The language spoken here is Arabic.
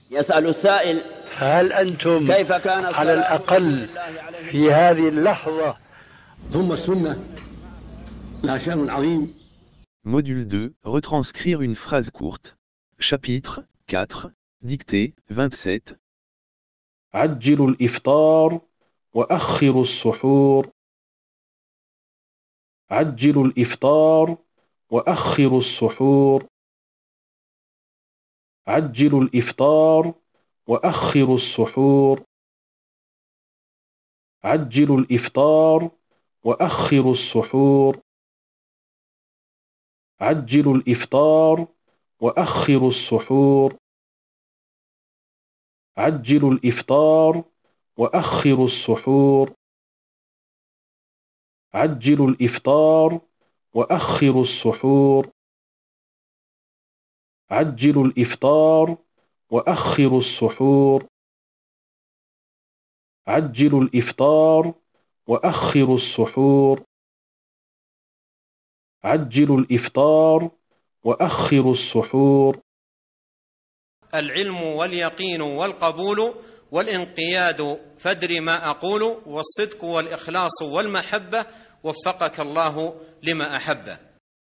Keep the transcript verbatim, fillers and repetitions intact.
يسأل السائل: هل أنتم كيف كان على الأقل في هذه اللحظة؟ ثم السنة لها شأن عظيم. Module deux, retranscrire une phrase courte. Chapitre quatre, dictée vingt-sept. عجلوا الإفطار وأخروا السحور. عجلوا الإفطار وأخروا السحور. عجلوا الإفطار وأخروا السحور. عجلوا الإفطار وأخروا السحور. عجلوا الإفطار وأخروا السحور. عجلوا الإفطار وأخروا السحور. عجلوا الإفطار وأخروا السحور. عجلوا الإفطار وأخروا السحور. عجلوا الإفطار وأخروا السحور. عجلوا الإفطار وأخروا السحور. العلم واليقين والقبول والانقياد فادر ما أقول، والصدق والإخلاص والمحبة، وفقك الله لما أحبه.